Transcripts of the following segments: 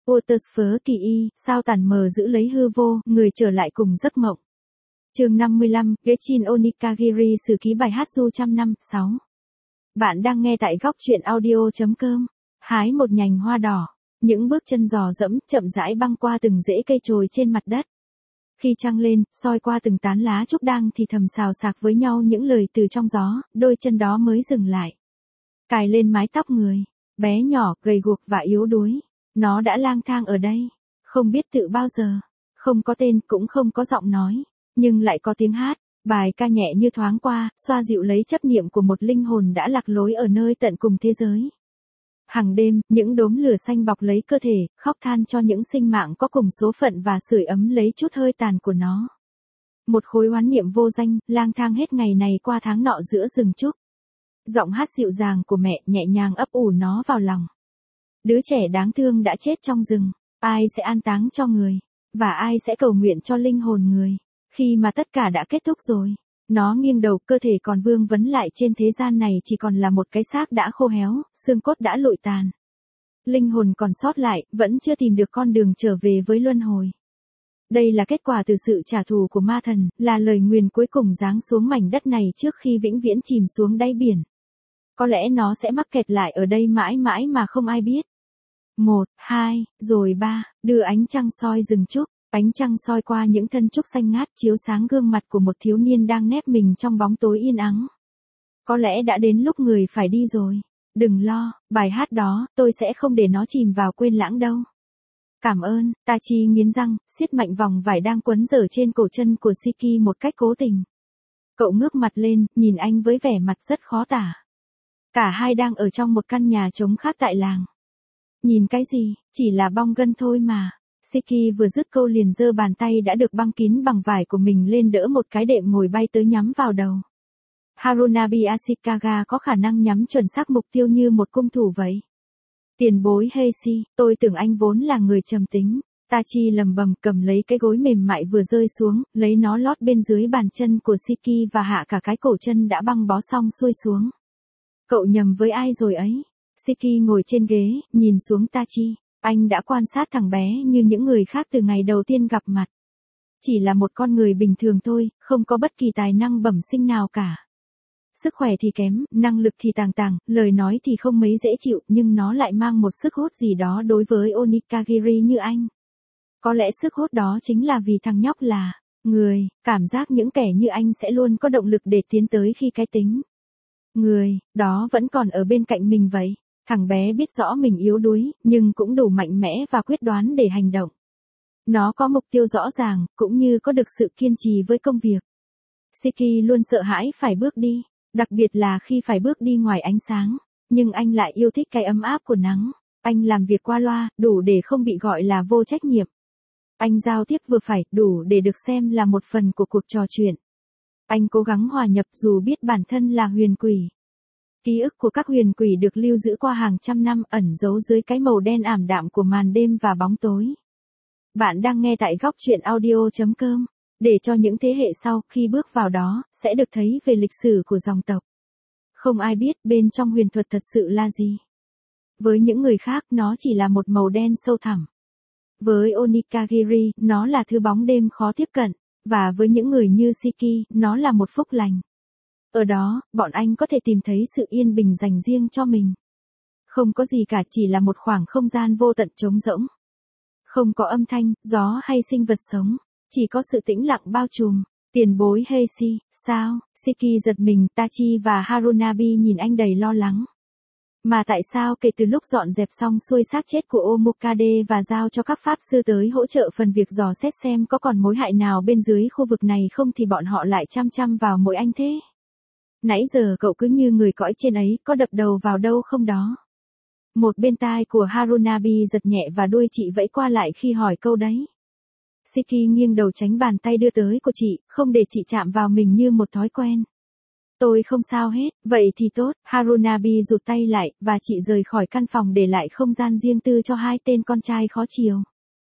Watersford kỳ y, sao tàn mờ giữ lấy hư vô, người trở lại cùng giấc mộng. Chương 55, Gechin Onikagiri sử ký bài hát du trăm năm, 6. Bạn đang nghe tại góc truyện audio.com. Hái một nhành hoa đỏ. Những bước chân dò dẫm, chậm rãi băng qua từng rễ cây trồi trên mặt đất. Khi trăng lên, soi qua từng tán lá trúc đang thì thầm xào xạc với nhau những lời từ trong gió, đôi chân đó mới dừng lại. Cài lên mái tóc người, bé nhỏ, gầy guộc và yếu đuối. Nó đã lang thang ở đây, không biết tự bao giờ, không có tên cũng không có giọng nói, nhưng lại có tiếng hát, bài ca nhẹ như thoáng qua, xoa dịu lấy chấp niệm của một linh hồn đã lạc lối ở nơi tận cùng thế giới. Hàng đêm, những đốm lửa xanh bọc lấy cơ thể, khóc than cho những sinh mạng có cùng số phận và sưởi ấm lấy chút hơi tàn của nó. Một khối oán niệm vô danh, lang thang hết ngày này qua tháng nọ giữa rừng trúc. Giọng hát dịu dàng của mẹ nhẹ nhàng ấp ủ nó vào lòng. Đứa trẻ đáng thương đã chết trong rừng, ai sẽ an táng cho người, và ai sẽ cầu nguyện cho linh hồn người, khi mà tất cả đã kết thúc rồi. Nó nghiêng đầu, cơ thể còn vương vấn lại trên thế gian này chỉ còn là một cái xác đã khô héo, xương cốt đã lụi tàn. Linh hồn còn sót lại, vẫn chưa tìm được con đường trở về với luân hồi. Đây là kết quả từ sự trả thù của ma thần, là lời nguyền cuối cùng giáng xuống mảnh đất này trước khi vĩnh viễn chìm xuống đáy biển. Có lẽ nó sẽ mắc kẹt lại ở đây mãi mãi mà không ai biết. 1, 2, rồi 3, đưa ánh trăng soi rừng trúc, ánh trăng soi qua những thân trúc xanh ngát chiếu sáng gương mặt của một thiếu niên đang nép mình trong bóng tối yên ắng. Có lẽ đã đến lúc người phải đi rồi. Đừng lo, bài hát đó, tôi sẽ không để nó chìm vào quên lãng đâu. Cảm ơn, Tachi nghiến răng, siết mạnh vòng vải đang quấn dở trên cổ chân của Shiki một cách cố tình. Cậu ngước mặt lên, nhìn anh với vẻ mặt rất khó tả. Cả hai đang ở trong một căn nhà trống khác tại làng. Nhìn cái gì, chỉ là bong gân thôi mà. Shiki vừa dứt câu liền giơ bàn tay đã được băng kín bằng vải của mình lên đỡ một cái đệm ngồi bay tới nhắm vào đầu. Harunabi Ashikaga có khả năng nhắm chuẩn xác mục tiêu như một cung thủ vậy. Tiền bối Heishi, tôi tưởng anh vốn là người trầm tính. Tachi lầm bầm cầm lấy cái gối mềm mại vừa rơi xuống, lấy nó lót bên dưới bàn chân của Shiki và hạ cả cái cổ chân đã băng bó xong xuôi xuống. Cậu nhầm với ai rồi ấy? Shiki ngồi trên ghế, nhìn xuống Tachi. Anh đã quan sát thằng bé như những người khác từ ngày đầu tiên gặp mặt. Chỉ là một con người bình thường thôi, không có bất kỳ tài năng bẩm sinh nào cả. Sức khỏe thì kém, năng lực thì tàng, lời nói thì không mấy dễ chịu, nhưng nó lại mang một sức hút gì đó đối với Onikagiri như anh. Có lẽ sức hút đó chính là vì thằng nhóc là người, cảm giác những kẻ như anh sẽ luôn có động lực để tiến tới khi cái tính người đó vẫn còn ở bên cạnh mình vậy. Thằng bé biết rõ mình yếu đuối, nhưng cũng đủ mạnh mẽ và quyết đoán để hành động. Nó có mục tiêu rõ ràng, cũng như có được sự kiên trì với công việc. Shiki luôn sợ hãi phải bước đi, đặc biệt là khi phải bước đi ngoài ánh sáng, nhưng anh lại yêu thích cái ấm áp của nắng. Anh làm việc qua loa, đủ để không bị gọi là vô trách nhiệm. Anh giao tiếp vừa phải, đủ để được xem là một phần của cuộc trò chuyện. Anh cố gắng hòa nhập dù biết bản thân là huyền quỷ. Ký ức của các huyền quỷ được lưu giữ qua hàng trăm năm ẩn giấu dưới cái màu đen ảm đạm của màn đêm và bóng tối. Bạn đang nghe tại góc truyện audio.com, để cho những thế hệ sau khi bước vào đó, sẽ được thấy về lịch sử của dòng tộc. Không ai biết bên trong huyền thuật thật sự là gì. Với những người khác nó chỉ là một màu đen sâu thẳm. Với Onikagiri, nó là thứ bóng đêm khó tiếp cận, và với những người như Shiki, nó là một phúc lành. Ở đó, bọn anh có thể tìm thấy sự yên bình dành riêng cho mình. Không có gì cả, chỉ là một khoảng không gian vô tận trống rỗng. Không có âm thanh, gió hay sinh vật sống, chỉ có sự tĩnh lặng bao trùm. Tiền bối Heishi, sao? Shiki giật mình, Tachi và Harunabi nhìn anh đầy lo lắng. Mà tại sao kể từ lúc dọn dẹp xong xuôi xác chết của Omokade và giao cho các pháp sư tới hỗ trợ phần việc dò xét xem có còn mối hại nào bên dưới khu vực này không thì bọn họ lại chăm vào mỗi anh thế? Nãy giờ cậu cứ như người cõi trên ấy, có đập đầu vào đâu không đó? Một bên tai của Harunabi giật nhẹ và đuôi chị vẫy qua lại khi hỏi câu đấy. Shiki nghiêng đầu tránh bàn tay đưa tới của chị, không để chị chạm vào mình như một thói quen. Tôi không sao hết, vậy thì tốt. Harunabi rụt tay lại, và chị rời khỏi căn phòng để lại không gian riêng tư cho hai tên con trai khó chiều.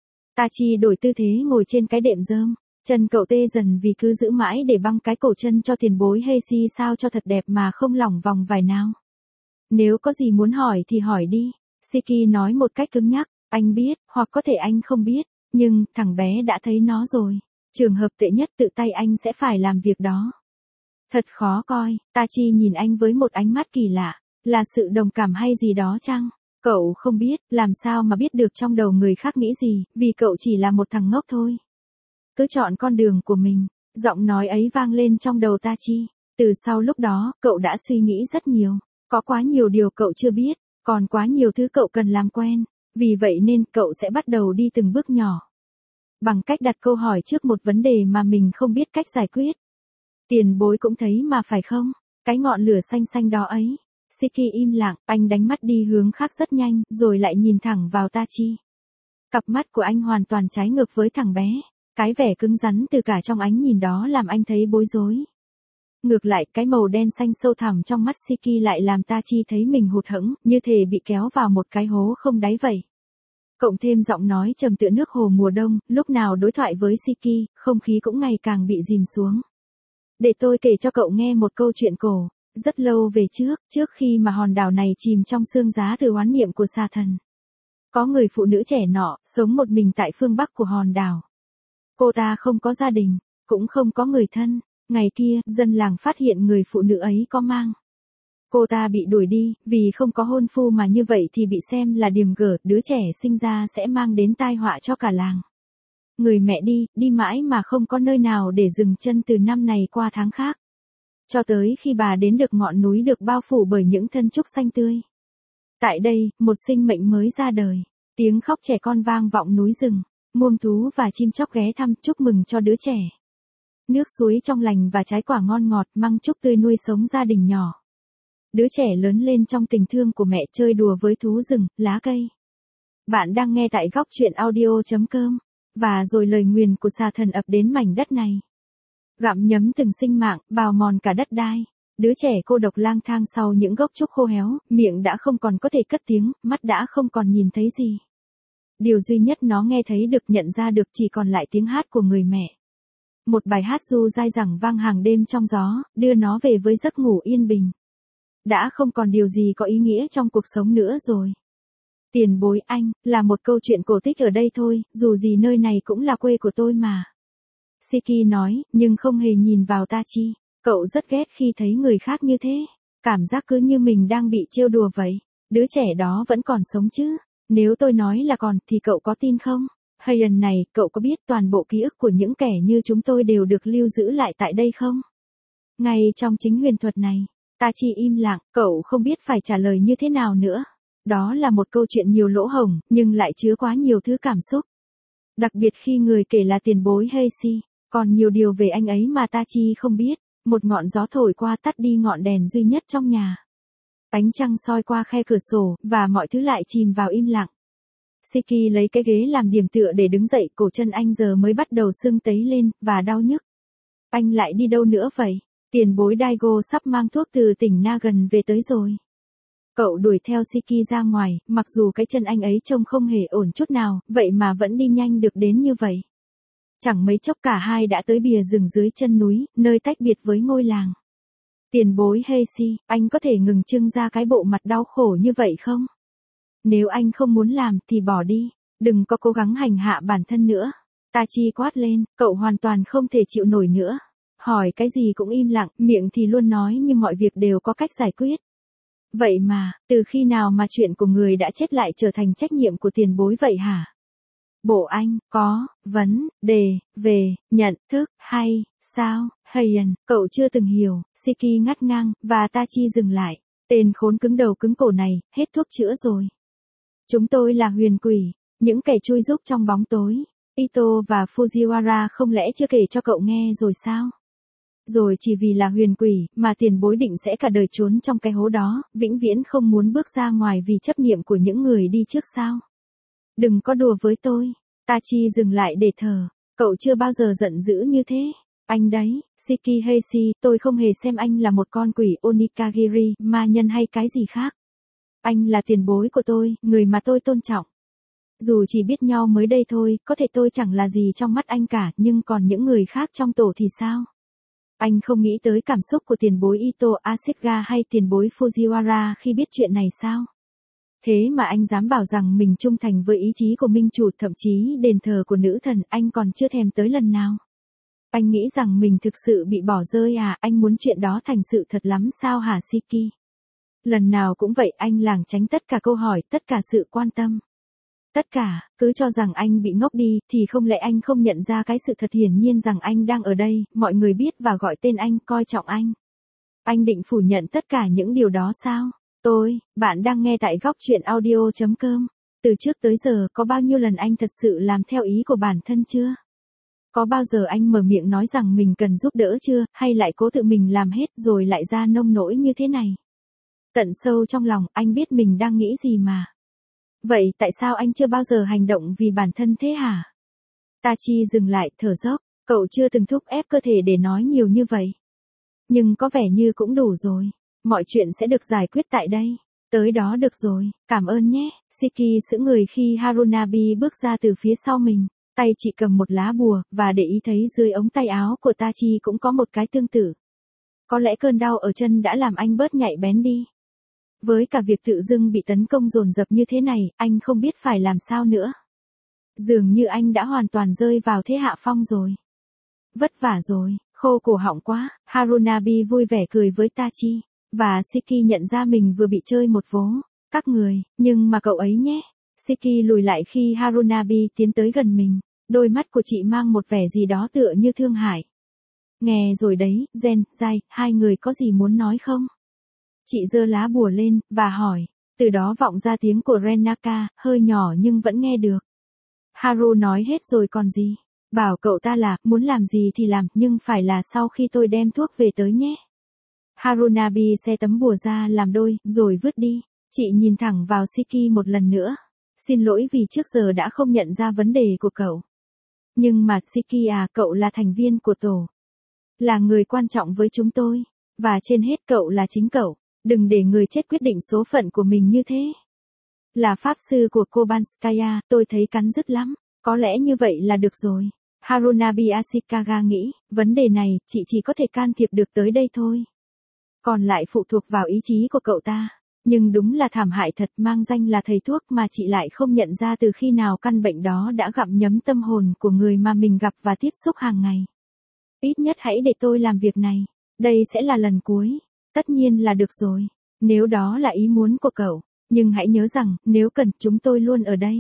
Tachi đổi tư thế ngồi trên cái đệm rơm. Chân cậu tê dần vì cứ giữ mãi để băng cái cổ chân cho tiền bối Heishi sao cho thật đẹp mà không lỏng vòng vài nào. Nếu có gì muốn hỏi thì hỏi đi. Shiki nói một cách cứng nhắc. Anh biết, hoặc có thể anh không biết, nhưng thằng bé đã thấy nó rồi. Trường hợp tệ nhất tự tay anh sẽ phải làm việc đó. Thật khó coi, Tachi nhìn anh với một ánh mắt kỳ lạ, là sự đồng cảm hay gì đó chăng? Cậu không biết, làm sao mà biết được trong đầu người khác nghĩ gì, vì cậu chỉ là một thằng ngốc thôi. Cứ chọn con đường của mình, giọng nói ấy vang lên trong đầu Tachi. Từ sau lúc đó, cậu đã suy nghĩ rất nhiều. Có quá nhiều điều cậu chưa biết, còn quá nhiều thứ cậu cần làm quen. Vì vậy nên cậu sẽ bắt đầu đi từng bước nhỏ. Bằng cách đặt câu hỏi trước một vấn đề mà mình không biết cách giải quyết. Tiền bối cũng thấy mà phải không? Cái ngọn lửa xanh xanh đó ấy. Siki im lặng, anh đánh mắt đi hướng khác rất nhanh, rồi lại nhìn thẳng vào Tachi. Cặp mắt của anh hoàn toàn trái ngược với thằng bé. Cái vẻ cứng rắn từ cả trong ánh nhìn đó làm anh thấy bối rối. Ngược lại, cái màu đen xanh sâu thẳm trong mắt Siki lại làm Tachi thấy mình hụt hẫng, như thể bị kéo vào một cái hố không đáy vậy. Cộng thêm giọng nói trầm tựa nước hồ mùa đông, lúc nào đối thoại với Siki, không khí cũng ngày càng bị dìm xuống. Để tôi kể cho cậu nghe một câu chuyện cổ. Rất lâu về trước khi mà hòn đảo này chìm trong sương giá từ oán niệm của sa thần. Có người phụ nữ trẻ nọ, sống một mình tại phương Bắc của hòn đảo. Cô ta không có gia đình, cũng không có người thân. Ngày kia, dân làng phát hiện người phụ nữ ấy có mang. Cô ta bị đuổi đi, vì không có hôn phu mà như vậy thì bị xem là điềm gở, đứa trẻ sinh ra sẽ mang đến tai họa cho cả làng. Người mẹ đi mãi mà không có nơi nào để dừng chân từ năm này qua tháng khác. Cho tới khi bà đến được ngọn núi được bao phủ bởi những thân trúc xanh tươi. Tại đây, một sinh mệnh mới ra đời. Tiếng khóc trẻ con vang vọng núi rừng. Muông thú và chim chóc ghé thăm chúc mừng cho đứa trẻ. Nước suối trong lành và trái quả ngon ngọt măng trúc tươi nuôi sống gia đình nhỏ. Đứa trẻ lớn lên trong tình thương của mẹ chơi đùa với thú rừng, lá cây. Bạn đang nghe tại góc truyện audio.com. Và rồi lời nguyền của sa thần ập đến mảnh đất này. Gặm nhấm từng sinh mạng, bào mòn cả đất đai. Đứa trẻ cô độc lang thang sau những gốc trúc khô héo, miệng đã không còn có thể cất tiếng, mắt đã không còn nhìn thấy gì. Điều duy nhất nó nghe thấy được nhận ra được chỉ còn lại tiếng hát của người mẹ. Một bài hát ru dai dẳng vang hàng đêm trong gió, đưa nó về với giấc ngủ yên bình. Đã không còn điều gì có ý nghĩa trong cuộc sống nữa rồi. Tiền bối anh, là một câu chuyện cổ tích ở đây thôi, dù gì nơi này cũng là quê của tôi mà. Siki nói, nhưng không hề nhìn vào Tachi. Cậu rất ghét khi thấy người khác như thế. Cảm giác cứ như mình đang bị trêu đùa vậy. Đứa trẻ đó vẫn còn sống chứ. Nếu tôi nói là còn, thì cậu có tin không? Hayan này, cậu có biết toàn bộ ký ức của những kẻ như chúng tôi đều được lưu giữ lại tại đây không? Ngay trong chính huyền thuật này, Tachi im lặng, cậu không biết phải trả lời như thế nào nữa. Đó là một câu chuyện nhiều lỗ hổng, nhưng lại chứa quá nhiều thứ cảm xúc. Đặc biệt khi người kể là tiền bối Heisi, còn nhiều điều về anh ấy mà Tachi không biết. Một ngọn gió thổi qua tắt đi ngọn đèn duy nhất trong nhà. Ánh trăng soi qua khe cửa sổ, và mọi thứ lại chìm vào im lặng. Siki lấy cái ghế làm điểm tựa để đứng dậy, cổ chân anh giờ mới bắt đầu sưng tấy lên, và đau nhức. Anh lại đi đâu nữa vậy? Tiền bối Daigo sắp mang thuốc từ tỉnh Nagan về tới rồi. Cậu đuổi theo Siki ra ngoài, mặc dù cái chân anh ấy trông không hề ổn chút nào, vậy mà vẫn đi nhanh được đến như vậy. Chẳng mấy chốc cả hai đã tới bìa rừng dưới chân núi, nơi tách biệt với ngôi làng. Tiền bối Heisi, anh có thể ngừng trưng ra cái bộ mặt đau khổ như vậy không? Nếu anh không muốn làm thì bỏ đi, đừng có cố gắng hành hạ bản thân nữa. Tachi quát lên, cậu hoàn toàn không thể chịu nổi nữa. Hỏi cái gì cũng im lặng, miệng thì luôn nói như mọi việc đều có cách giải quyết. Vậy mà, từ khi nào mà chuyện của người đã chết lại trở thành trách nhiệm của tiền bối vậy hả? Bộ anh, có, vấn, đề, về, nhận thức, hay, sao, Hayan, cậu chưa từng hiểu, Siki ngắt ngang, và Tachi dừng lại. Tên khốn cứng đầu cứng cổ này, hết thuốc chữa rồi. Chúng tôi là huyền quỷ, những kẻ chui rúc trong bóng tối. Ito và Fujiwara không lẽ chưa kể cho cậu nghe rồi sao? Rồi chỉ vì là huyền quỷ, mà tiền bối định sẽ cả đời trốn trong cái hố đó, vĩnh viễn không muốn bước ra ngoài vì chấp niệm của những người đi trước sao? Đừng có đùa với tôi. Tachi dừng lại để thở. Cậu chưa bao giờ giận dữ như thế. Anh đấy, Siki Heisi, tôi không hề xem anh là một con quỷ Onikagiri, ma nhân hay cái gì khác. Anh là tiền bối của tôi, người mà tôi tôn trọng. Dù chỉ biết nhau mới đây thôi, có thể tôi chẳng là gì trong mắt anh cả, nhưng còn những người khác trong tổ thì sao? Anh không nghĩ tới cảm xúc của tiền bối Ito Ashikaga hay tiền bối Fujiwara khi biết chuyện này sao? Thế mà anh dám bảo rằng mình trung thành với ý chí của minh chủ, thậm chí đền thờ của nữ thần anh còn chưa thèm tới lần nào. Anh nghĩ rằng mình thực sự bị bỏ rơi à, anh muốn chuyện đó thành sự thật lắm sao hả Siki? Lần nào cũng vậy, anh lảng tránh tất cả câu hỏi, tất cả sự quan tâm. Tất cả, cứ cho rằng anh bị ngốc đi, thì không lẽ anh không nhận ra cái sự thật hiển nhiên rằng anh đang ở đây, mọi người biết và gọi tên anh, coi trọng anh. Anh định phủ nhận tất cả những điều đó sao? Bạn đang nghe tại góc chuyện audio.com. Từ trước tới giờ có bao nhiêu lần anh thật sự làm theo ý của bản thân chưa? Có bao giờ anh mở miệng nói rằng mình cần giúp đỡ chưa, hay lại cố tự mình làm hết rồi lại ra nông nỗi như thế này? Tận sâu trong lòng, anh biết mình đang nghĩ gì mà. Vậy tại sao anh chưa bao giờ hành động vì bản thân thế hả? Tachi dừng lại, thở dốc, cậu chưa từng thúc ép cơ thể để nói nhiều như vậy. Nhưng có vẻ như cũng đủ rồi. Mọi chuyện sẽ được giải quyết tại đây. Tới đó được rồi, cảm ơn nhé. Siki sững người khi Harunabi bước ra từ phía sau mình. Tay chị cầm một lá bùa, và để ý thấy dưới ống tay áo của Tachi cũng có một cái tương tự. Có lẽ cơn đau ở chân đã làm anh bớt nhạy bén đi. Với cả việc tự dưng bị tấn công dồn dập như thế này, anh không biết phải làm sao nữa. Dường như anh đã hoàn toàn rơi vào thế hạ phong rồi. Vất vả rồi, khô cổ họng quá. Harunabi vui vẻ cười với Tachi. Và Siki nhận ra mình vừa bị chơi một vố. Các người, nhưng mà cậu ấy nhé. Siki lùi lại khi Harunabi tiến tới gần mình. Đôi mắt của chị mang một vẻ gì đó tựa như thương hại. Nghe rồi đấy, Zenzai, hai người có gì muốn nói không? Chị giơ lá bùa lên, và hỏi. Từ đó vọng ra tiếng của Renaka, hơi nhỏ nhưng vẫn nghe được. Haru nói hết rồi còn gì. Bảo cậu ta là, muốn làm gì thì làm, nhưng phải là sau khi tôi đem thuốc về tới nhé. Harunabi xe tấm bùa ra làm đôi, rồi vứt đi. Chị nhìn thẳng vào Siki một lần nữa. Xin lỗi vì trước giờ đã không nhận ra vấn đề của cậu. Nhưng mà Siki à, cậu là thành viên của tổ. Là người quan trọng với chúng tôi. Và trên hết cậu là chính cậu. Đừng để người chết quyết định số phận của mình như thế. Là pháp sư của Kobanskaya, tôi thấy cắn rứt lắm. Có lẽ như vậy là được rồi. Harunabi Ashikaga nghĩ, vấn đề này, chị chỉ có thể can thiệp được tới đây thôi. Còn lại phụ thuộc vào ý chí của cậu ta. Nhưng đúng là thảm hại thật, mang danh là thầy thuốc mà chị lại không nhận ra từ khi nào căn bệnh đó đã gặm nhấm tâm hồn của người mà mình gặp và tiếp xúc hàng ngày. Ít nhất hãy để tôi làm việc này. Đây sẽ là lần cuối. Tất nhiên là được rồi. Nếu đó là ý muốn của cậu. Nhưng hãy nhớ rằng, nếu cần, chúng tôi luôn ở đây.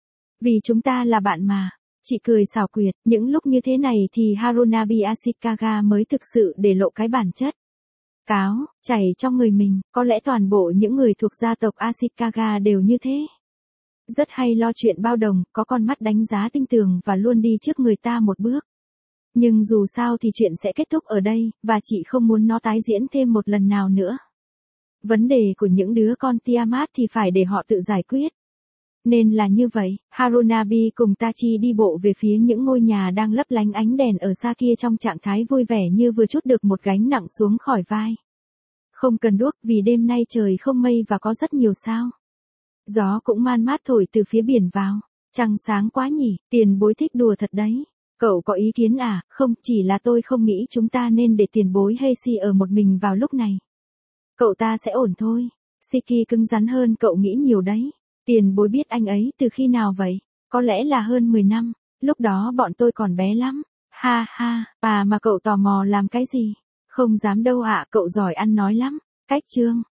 Vì chúng ta là bạn mà. Chị cười xảo quyệt, những lúc như thế này thì Harunabi Ashikaga mới thực sự để lộ cái bản chất. Cáo, chảy trong người mình, có lẽ toàn bộ những người thuộc gia tộc Ashikaga đều như thế. Rất hay lo chuyện bao đồng, có con mắt đánh giá tinh tường và luôn đi trước người ta một bước. Nhưng dù sao thì chuyện sẽ kết thúc ở đây, và chị không muốn nó tái diễn thêm một lần nào nữa. Vấn đề của những đứa con Tiamat thì phải để họ tự giải quyết. Nên là như vậy, Harunabi cùng Tachi đi bộ về phía những ngôi nhà đang lấp lánh ánh đèn ở xa kia trong trạng thái vui vẻ như vừa trút được một gánh nặng xuống khỏi vai. Không cần đuốc vì đêm nay trời không mây và có rất nhiều sao. Gió cũng man mát thổi từ phía biển vào. Trăng sáng quá nhỉ, tiền bối thích đùa thật đấy. Cậu có ý kiến à? Không, chỉ là tôi không nghĩ chúng ta nên để tiền bối Heishi ở một mình vào lúc này. Cậu ta sẽ ổn thôi. Siki cứng rắn hơn cậu nghĩ nhiều đấy. Tiền bối biết anh ấy từ khi nào vậy? Có lẽ là hơn 10 năm. Lúc đó bọn tôi còn bé lắm. Ha ha, mà cậu tò mò làm cái gì? Không dám đâu ạ, cậu giỏi ăn nói lắm. Cách chương.